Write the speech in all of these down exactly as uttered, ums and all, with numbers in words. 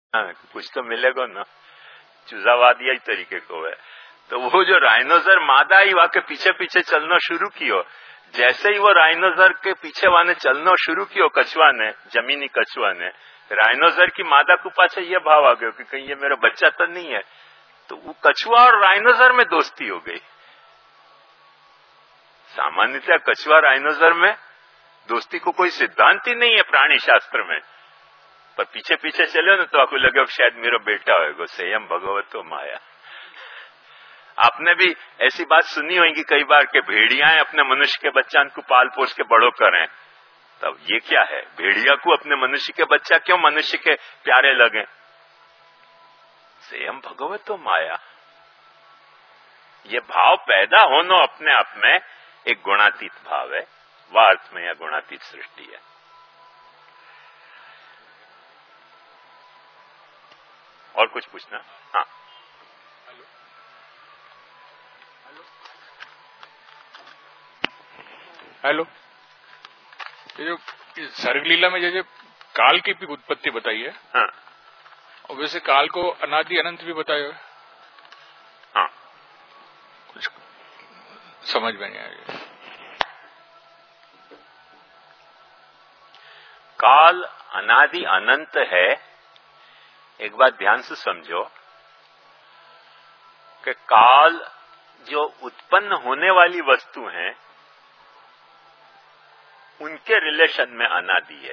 हाँ, कुछ तो मिलेगा ना, चूजावाद यही तरीके को है। तो वो जो राइनोसर मादा ही वहां के पीछे पीछे चलना शुरू कियो, जैसे ही वो राइनोसर के पीछे वाने चलना शुरू कियो कछुआ ने, जमीनी कछुआ ने, राइनोसर की मादा को पाछे ये भाव आ गयो कि कहीं ये मेरा बच्चा तो नहीं है, तो वो कछुआ और राइनोसर में दोस्ती हो गई। सामान्यतः कछुआ राइनोसर में दोस्ती को कोई सिद्धांत ही नहीं है प्राणी शास्त्र में, पर पीछे पीछे चले ना तो आपको लगे शायद मेरा बेटा होगा, संयम भगवतो माया। आपने भी ऐसी बात सुनी होगी कई बार कि भेड़ियाएं अपने मनुष्य के बच्चा को पाल पोस के बड़ो करें, तब ये क्या है, भेड़िया को अपने मनुष्य के बच्चा क्यों मनुष्य के प्यारे लगे? संयम भगवतो माया। ये भाव पैदा होना अपने आप में एक गुणातीत भाव है, वह अर्थ में यह गुणातीत सृष्टि है। और कुछ पूछना? हाँ, हेलो, ये जो सर्ग लीला में जो काल की भी उत्पत्ति बताई है, हाँ, और वैसे काल को अनादि अनंत भी बताया है। हाँ, कुछ समझ में नहीं आया। काल अनादि अनंत है। एक बात ध्यान से समझो कि काल जो उत्पन्न होने वाली वस्तु हैं उनके रिलेशन में अनादि है।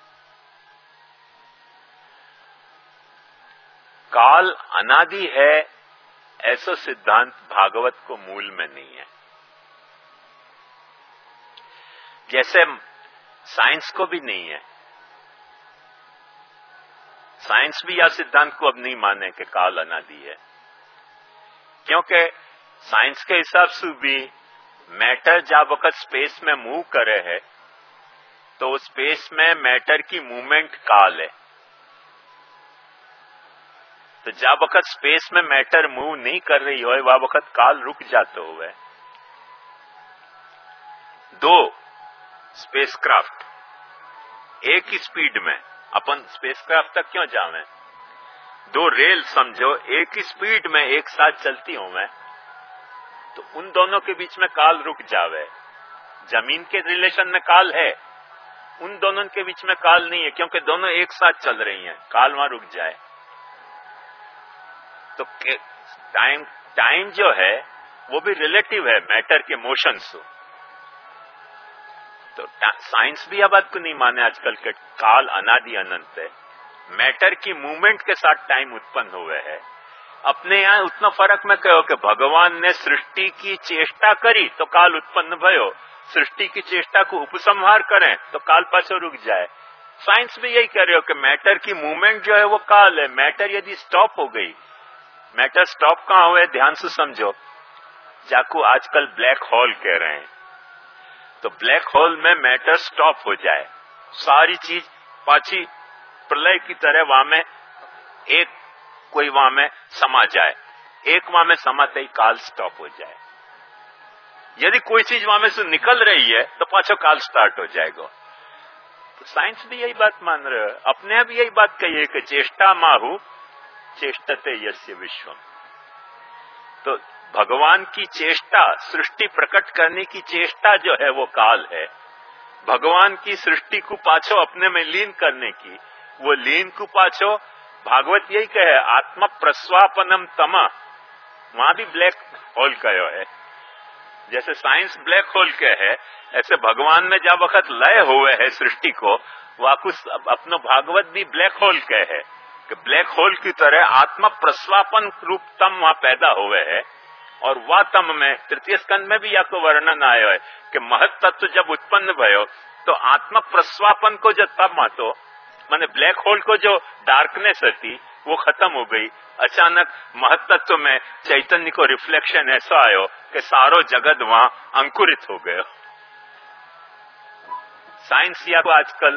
काल अनादि है ऐसा सिद्धांत भागवत को मूल में नहीं है। जैसे साइंस को भी नहीं है। साइंस भी यह सिद्धांत को अब नहीं माने कि काल अनादि है, क्योंकि साइंस के हिसाब से भी मैटर जब वक्त स्पेस में मूव करे है तो स्पेस में मैटर की मूवमेंट काल है। तो जब वक्त स्पेस में मैटर मूव नहीं कर रही हो वह वक्त काल रुक जाते हुए। दो स्पेसक्राफ्ट एक ही स्पीड में, अपन स्पेसक्राफ्ट तक क्यों जावे, दो रेल समझो एक ही स्पीड में एक साथ चलती हो मैं, तो उन दोनों के बीच में काल रुक जावे। जमीन के रिलेशन में काल है, उन दोनों के बीच में काल नहीं है, क्योंकि दोनों एक साथ चल रही हैं, काल वहां रुक जाए। तो टाइम टाइम जो है वो भी रिलेटिव है मैटर के मोशन से। तो साइंस भी यह बात को नहीं माने आजकल के काल अनादि अनंत है। मैटर की मूवमेंट के साथ टाइम उत्पन्न हुए है। अपने यहाँ उतना फर्क में कहो कि भगवान ने सृष्टि की चेष्टा करी तो काल उत्पन्न भयो, सृष्टि की चेष्टा को उपसंहार करें तो काल पाछो रुक जाए। साइंस भी यही कह रहे हो कि मैटर की मूवमेंट जो है वो काल है। मैटर यदि स्टॉप हो गई, मैटर स्टॉप कहां हुए ध्यान से समझो, जाको आजकल ब्लैक होल कह रहे हैं, तो ब्लैक होल में मैटर स्टॉप हो जाए, सारी चीज पाछी प्रलय की तरह वहां में एक कोई वहां में समा जाए, एक वहां में समाते ही काल स्टॉप हो जाए। यदि कोई चीज वहां में से निकल रही है तो पाछो काल स्टार्ट हो जाएगा। तो साइंस भी यही बात मान रहे हो, अपने आप यही बात कही है कि चेष्टा माहु चेष्टते यस्य विश्वम। तो भगवान की चेष्टा, सृष्टि प्रकट करने की चेष्टा जो है वो काल है। भगवान की सृष्टि को पाछो अपने में लीन करने की, वो लीन को पाछो भागवत यही कहे आत्म प्रस्वापनम तमा, वहां भी ब्लैक होल कहो है। जैसे साइंस ब्लैक होल के है, ऐसे भगवान ने जब वक्त लय हुए है सृष्टि को, वह कुछ अपनो भागवत भी ब्लैक होल के है कि ब्लैक होल की तरह आत्म प्रस्वापन रूप तम वहां पैदा हुए है। और वह तम में तृतीय स्कंद में भी या को वर्णन आयो है कि महत तत्व जब उत्पन्न भयो तो आत्म प्रस्वापन को जो तब मातो माने ब्लैक होल को जो डार्कनेस थी वो खत्म हो गई। अचानक महत तत्व में चैतन्य को रिफ्लेक्शन ऐसा आयो कि सारो जगत वहां अंकुरित हो गयो। साइंस या को आजकल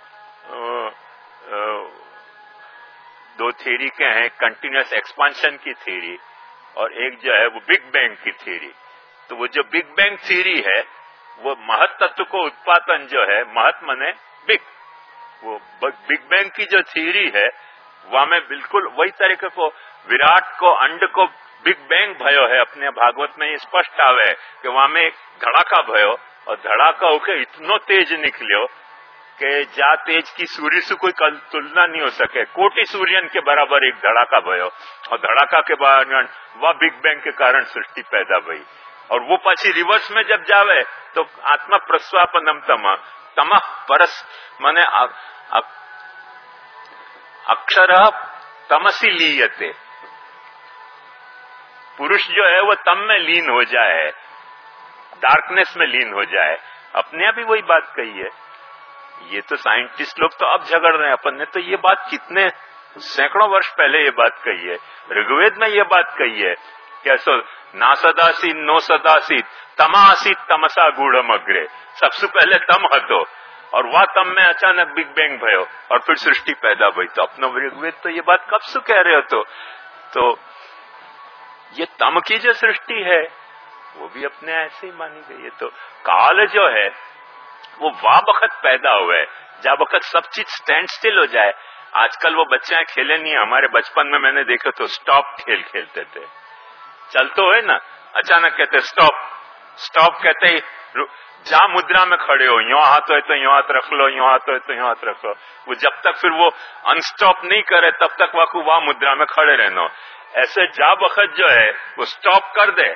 दो थ्योरी के हैं, कंटिन्यूअस एक्सपांशन की थ्योरी और एक जो है वो बिग बैंग की थ्योरी। तो वो जो बिग बैंग थ्योरी है वो महत तत्व को उत्पादन जो है, महत मने बिग, वो बिग बैंग की जो थ्योरी है वहां में बिल्कुल वही तरीके को विराट को अंड को बिग बैंग भयो है। अपने भागवत में ये स्पष्ट आवे कि वहां में एक धड़ाका भयो और धड़ाका होके इतनो तेज निकलियो कि जा तेज की सूर्य से कोई तुलना नहीं हो सके। कोटि सूर्यन के बराबर एक धड़ाका भयो और धड़ाका के बाद वह बिग बैंग के कारण सृष्टि पैदा भई। और वो पाછી रिवर्स में जब जावे तो आत्मा प्रस्वापनम तम तम परस माने अक्षर तमसी लीयते, पुरुष जो है वो तम में लीन हो जाए, डार्कनेस में लीन हो जाए। अपने आप ही वही बात कही है। ये तो साइंटिस्ट लोग तो अब झगड़ रहे हैं, अपन ने तो ये बात कितने सैकड़ों वर्ष पहले ये बात कही है। ऋग्वेद में ये बात कही है कैसो ना सदासी नो सदासी तमासी तमसा गूढ़म अग्रे। सबसे पहले तम हतो और वह तम में अचानक बिग बैंग भयो और फिर सृष्टि पैदा हुई। तो अपना ऋग्वेद तो ये बात कब से कह रहे हो? तो, तो ये तम की जो सृष्टि है वो भी अपने ऐसे ही मानी गई है। तो काल जो है वो वाह वक्त पैदा हुआ है जब वक्त सब चीज स्टैंड स्टिल हो जाए। आजकल वो बच्चे खेले नहीं, हमारे बचपन में मैंने देखे तो स्टॉप खेल खेलते थे। चल तो है ना, अचानक कहते स्टॉप स्टॉप, कहते जा मुद्रा में खड़े हो, यो हाथ हो तो यो हाथ रख लो, यो हाथ हो तो यो हाथ रख लो। वो जब तक फिर वो अनस्टॉप नहीं करे तब तक वाकू वहां मुद्रा में खड़े रहना। ऐसे जा वक्त जो है वो स्टॉप कर दे,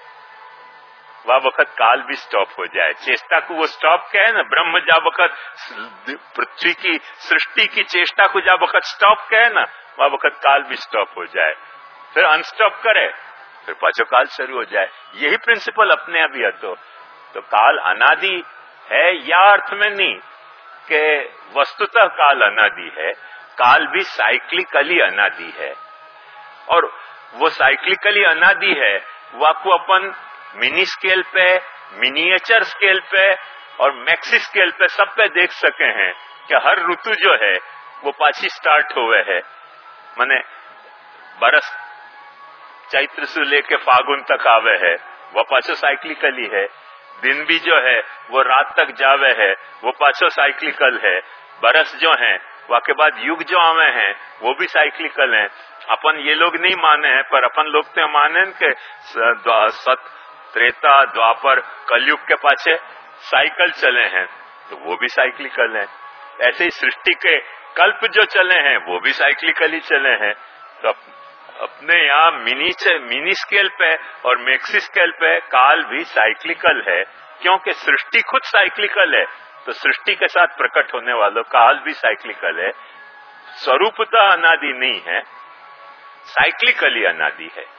वह वक्त काल भी स्टॉप हो जाए। चेष्टा को वो स्टॉप कहे ना, ब्रह्म जा वक्त पृथ्वी की सृष्टि की चेष्टा को जा वक्त स्टॉप कहे ना, वह वक्त काल भी स्टॉप हो जाए, फिर अनस्टॉप करे, फिर पाछो काल शुरू हो जाए। यही प्रिंसिपल अपने अभी है। तो, तो काल अनादि है या अर्थ में नहीं कि वस्तुतः काल अनादि है, काल भी साइक्लिकली अनादि है। और वो साइक्लिकली अनादि है, वाकू अपन मिनी स्केल पे, मिनिएचर स्केल पे और मैक्सी स्केल पे सब पे देख सके हैं कि हर ऋतु जो है वो पाछी स्टार्ट हुए है। माने बरस चैत्र से लेके फागुन तक आवे है, वो पाछो साइक्लिकली है। दिन भी जो है वो रात तक जावे है, वो पाछो साइक्लिकल है। बरस जो है वाके बाद युग जो आवे हैं वो भी साइक्लिकल हैं। अपन ये लोग नहीं माने हैं, पर अपन लोग तो माने के सत त्रेता द्वापर कलयुग के पाछे साइकिल चले हैं, तो वो भी साइक्लिकल हैं। ऐसे ही सृष्टि के कल्प जो चले हैं वो भी साइक्लिकली चले हैं। तो अपने यहाँ मिनी मिनी स्केल पे और मैक्सी स्केल पे काल भी साइक्लिकल है, क्योंकि सृष्टि खुद साइक्लिकल है। तो सृष्टि के साथ प्रकट होने वालों काल भी साइक्लिकल है। स्वरूपतः अनादि नहीं है, साइक्लिकली अनादि है।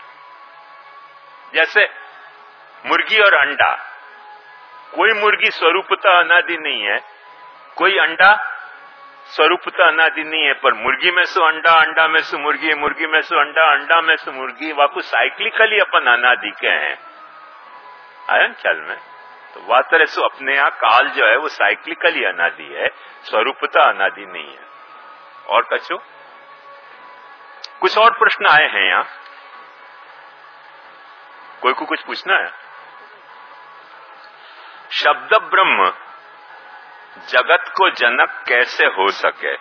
जैसे मुर्गी और अंडा, कोई मुर्गी स्वरूपतः अनादि नहीं है, कोई अंडा स्वरूपतः अनादि नहीं है, पर मुर्गी में से अंडा, अंडा में से मुर्गी, मुर्गी में से अंडा, अंडा में से मुर्गी, वाकु साइक्लिकली अपन अनादि के हैं। आया ख्याल में? तो वह तरह से अपने यहाँ काल जो है वो साइक्लिकली अनादि है, स्वरूपतः अनादि नहीं है। और कछो कुछ और प्रश्न आए हैं यहाँ, कोई को कुछ पूछना है? शब्द ब्रह्म जगत को जनक कैसे हो सके?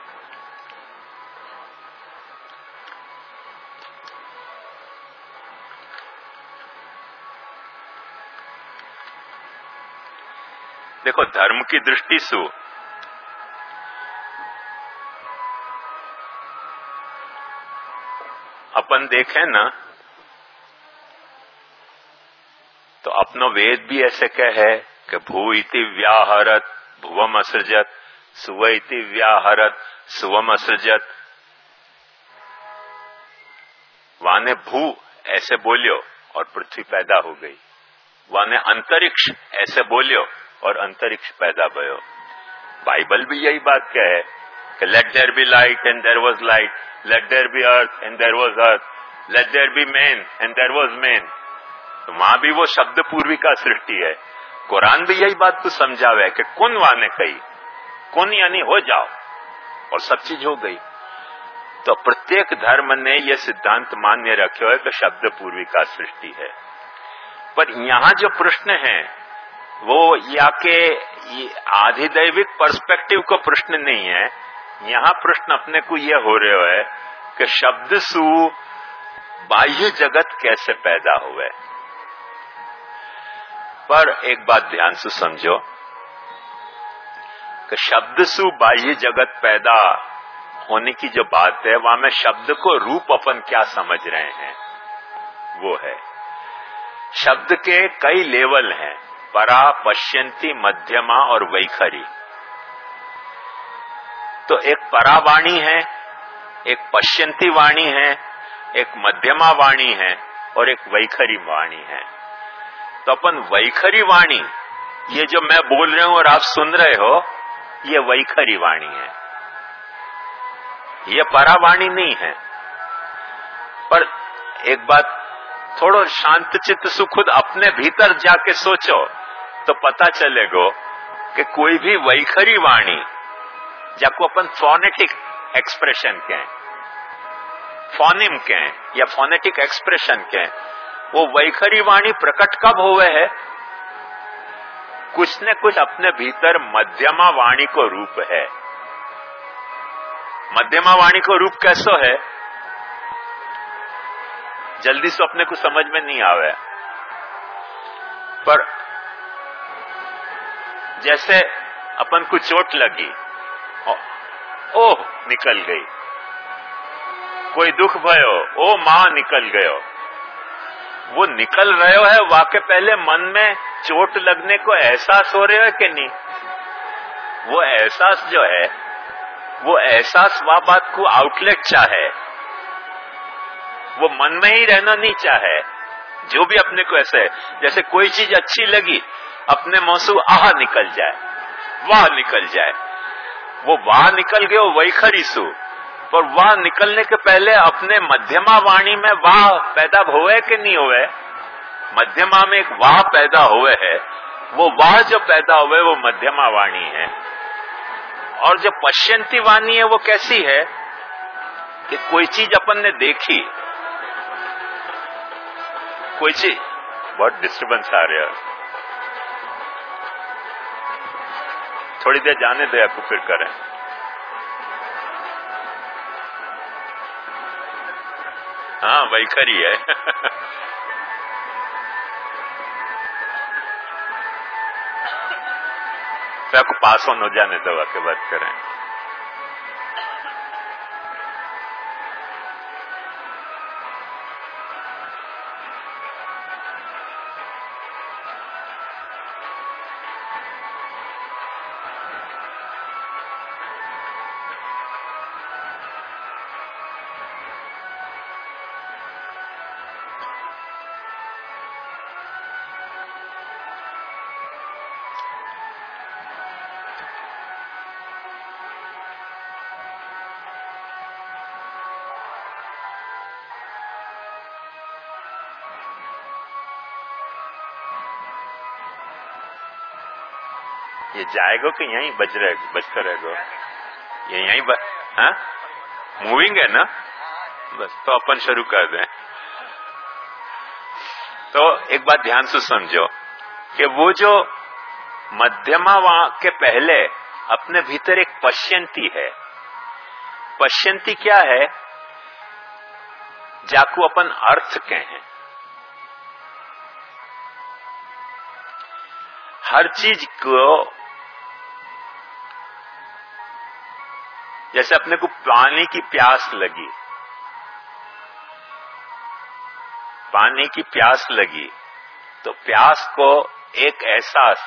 देखो, धर्म की दृष्टि से अपन देखें ना तो अपनो वेद भी ऐसे कहे कि भू इति व्याहरत भुवम असृजत, सुव इति व्याहरत सुवम असृजत। वाने भू ऐसे बोलियो और पृथ्वी पैदा हो गई, वाने अंतरिक्ष ऐसे बोलियो और अंतरिक्ष पैदा भयो। बाइबल भी यही बात कहे कि let there be light and there was light, let there be earth and there was earth, let there be man and there was man. तो वहां भी वो शब्द पूर्वी का सृष्टि है। कुरान भी यही बात तो समझावे कि कुन वाने कही, कुन यानी हो जाओ, और सब चीज हो गई। तो प्रत्येक धर्म ने यह सिद्धांत मान्य रखे है कि शब्द पूर्वी का सृष्टि है। पर यहाँ जो प्रश्न है वो या के आधिदैविक पर्सपेक्टिव का प्रश्न नहीं है। यहाँ प्रश्न अपने को यह हो रहे है कि शब्द सु बाह्य जगत कैसे पैदा हुए। पर एक बात ध्यान से समझो कि शब्द सु बाह्य जगत पैदा होने की जो बात है, वहां में शब्द को रूप अपन क्या समझ रहे हैं वो है। शब्द के कई लेवल हैं, परा, पश्यंती, मध्यमा और वैखरी। तो एक परावाणी है, एक पश्यंती वाणी है, एक मध्यमा वाणी है और एक वैखरी वाणी है। तो अपन वैखरी वाणी, ये जो मैं बोल रहा हूं और आप सुन रहे हो, ये वैखरी वाणी है, ये परावाणी नहीं है। पर एक बात थोड़ा शांत चित्त से खुद अपने भीतर जाके सोचो तो पता चलेगा कि कोई भी वैखरी वाणी, जाको अपन फोनेटिक एक्सप्रेशन कहें, फोनिम कहें या फोनेटिक एक्सप्रेशन कहें, वो वैखरी वाणी प्रकट कब हुए है? कुछ न कुछ अपने भीतर मध्यमा वाणी को रूप है। मध्यमा वाणी को रूप कैसो है? जल्दी से अपने को समझ में नहीं आवे, पर जैसे अपन को चोट लगी, ओह निकल गई, कोई दुख भयो, ओ मां निकल गयो। वो निकल रहे हो है, वाके पहले मन में चोट लगने को एहसास हो रहे हो कि नहीं? वो एहसास जो है, वो एहसास वह बात को आउटलेट चाहे, वो मन में ही रहना नहीं चाहे। जो भी अपने को ऐसे है, जैसे कोई चीज अच्छी लगी, अपने मुंह से आह निकल जाए, वाह निकल जाए, वो वाह निकल गए वो वैखरी सु। पर वाह निकलने के पहले अपने मध्यमा वाणी में वाह पैदा हुए कि नहीं हुए? मध्यमा में एक वाह पैदा हुए है, वो वाह जो पैदा हुए वो मध्यमा वाणी है। और जो पश्यंती वाणी है वो कैसी है कि कोई चीज अपन ने देखी, कोई चीज, बहुत डिस्टर्बेंस आ रहा है, थोड़ी देर जाने दे, आपको फिर करें। हाँ वैखरी है। फिर आपको पास ऑन हो जाने दो, के बाद करें। ये जाएगा कि यहीं बज रहे बजता रहेगा? ये यहीं ब... हाँ मूविंग है ना, बस तो अपन शुरू कर दें। तो एक बात ध्यान से समझो कि वो जो मध्यमा वहां के पहले अपने भीतर एक पश्यंती है। पश्यंती क्या है? जाकू अपन अर्थ कहें। हर चीज को, जैसे अपने को पानी की प्यास लगी, पानी की प्यास लगी तो प्यास को एक एहसास,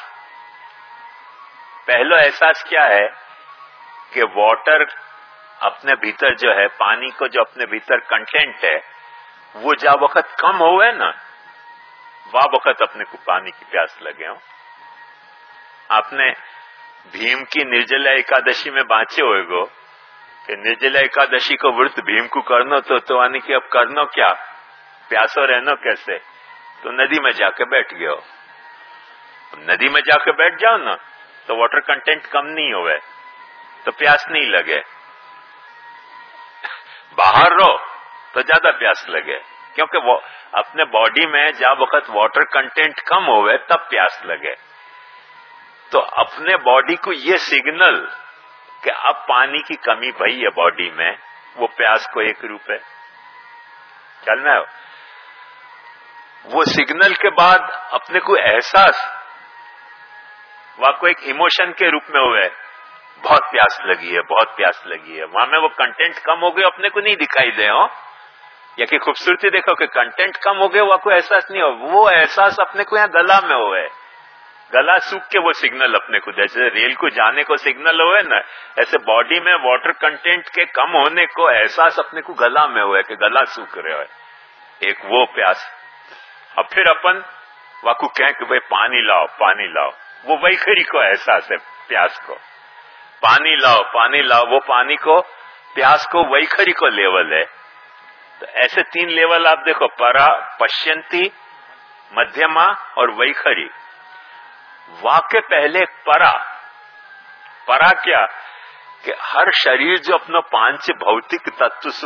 पहला एहसास क्या है कि वाटर अपने भीतर जो है, पानी को जो अपने भीतर कंटेंट है, वो जा वक्त कम होवे ना, वह वक्त अपने को पानी की प्यास लगे हो। आपने भीम की निर्जला एकादशी में बांचे होएगो कि निर्जला एकादशी को व्रत भीम को करनो तो तो आने की अब करनो क्या, प्यासो रहनो कैसे? तो नदी में जाके बैठ गए हो। नदी में जाके बैठ जाओ ना तो वाटर कंटेंट कम नहीं होवे, तो प्यास नहीं लगे। बाहर रहो तो ज्यादा प्यास लगे, क्योंकि वो अपने बॉडी में जा वक्त वाटर कंटेंट कम होवे तब प्यास लगे। तो अपने बॉडी को ये सिग्नल कि अब पानी की कमी भई है बॉडी में, वो प्यास को एक रूप है। चलना है वो सिग्नल के बाद अपने को एहसास वहां को एक इमोशन के रूप में हुआ है, बहुत प्यास लगी है, बहुत प्यास लगी है। वहां में वो कंटेंट कम हो गए अपने को नहीं दिखाई दे हो, या कि खूबसूरती देखो कि कंटेंट कम हो गए, वहां को एहसास नहीं हो। वो एहसास अपने को यहाँ गला में हुआ है, गला सूख के वो सिग्नल अपने को, जैसे रेल को जाने को सिग्नल हुए ना, ऐसे बॉडी में वाटर कंटेंट के कम होने को एहसास अपने को गला में हुआ है कि गला सूख रहे हो, एक वो प्यास। अब फिर अपन वाकू कहें कि भाई पानी लाओ पानी लाओ, वो वैखरी को एहसास है प्यास को, पानी लाओ पानी लाओ, वो पानी को प्यास को वैखरी को लेवल है। तो ऐसे तीन लेवल आप देखो, परा, पश्यंती, मध्यमा और वैखरी। वाक्य पहले परा, परा क्या कि हर शरीर जो अपना पांच भौतिक तत्व